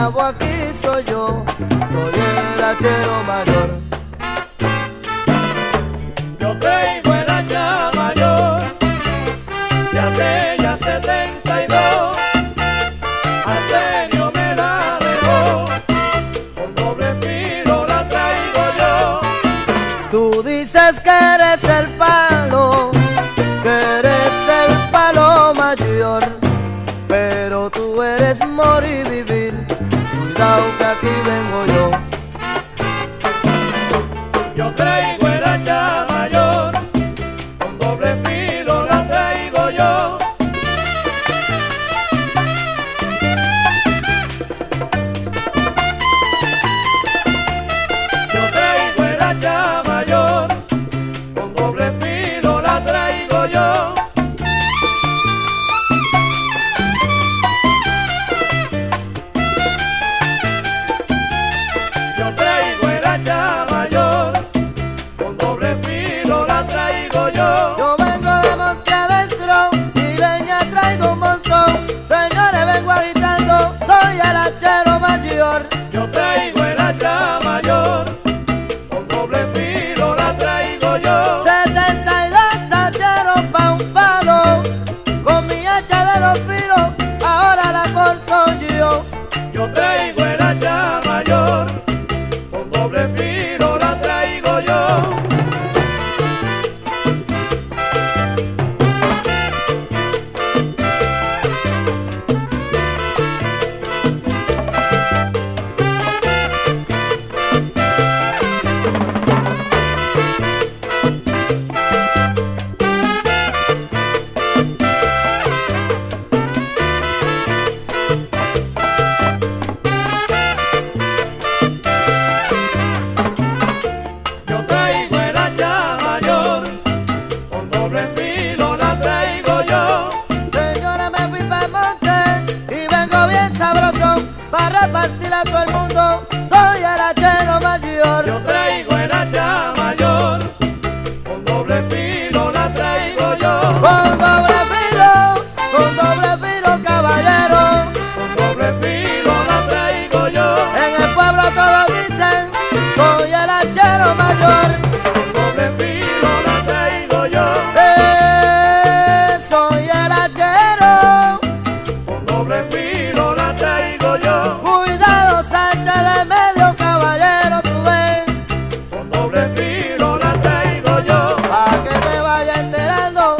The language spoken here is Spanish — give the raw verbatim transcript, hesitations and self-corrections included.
chavo aquí soy yo, soy el hachero mayor. Yo traigo el hacha mayor de aquella setenta y dos, Arsenio me la dejó, con doble filo la traigo yo. Tú dices que eres el palo, que eres el palo mayor, pero tú eres morir y vivir, cuidado que aquí vengo yo. Yo traigo el hacha mayor, con doble filo la traigo yo. Yo traigo el hacha mayor, con doble filo la traigo yo. Yo traigo el hacha mayor, con doble filo la traigo yo. Yo vengo de monte adentro y leña traigo un montón, señores vengo agitando, soy el hachero mayor. Yo traigo el hacha mayor, con doble filo la traigo yo. setenta y dos hacheros pa' un palo, con mi hacha de los filos, ahora la corto yo. Yo traigo el hacha mayor, con doble filo la traigo yo. Yo traigo el hacha mayor, con doble filo la traigo yo. Señora, me fui pa'l monte y vengo bien sabroso, para repartir a todo el mundo, soy el hachero mayor. Yo traigo el hacha mayor, con doble filo la traigo yo. Con doble filo, con doble filo caballero, Con doble filo la traigo yo. en el pueblo todos dicen, soy el hachero mayor. Con doble filo la traigo yo. Eh, soy el hachero, Con doble filo la traigo yo. cuidado, salte de medio caballero, tú ves, Con doble filo la traigo yo. pa' que te vaya enterando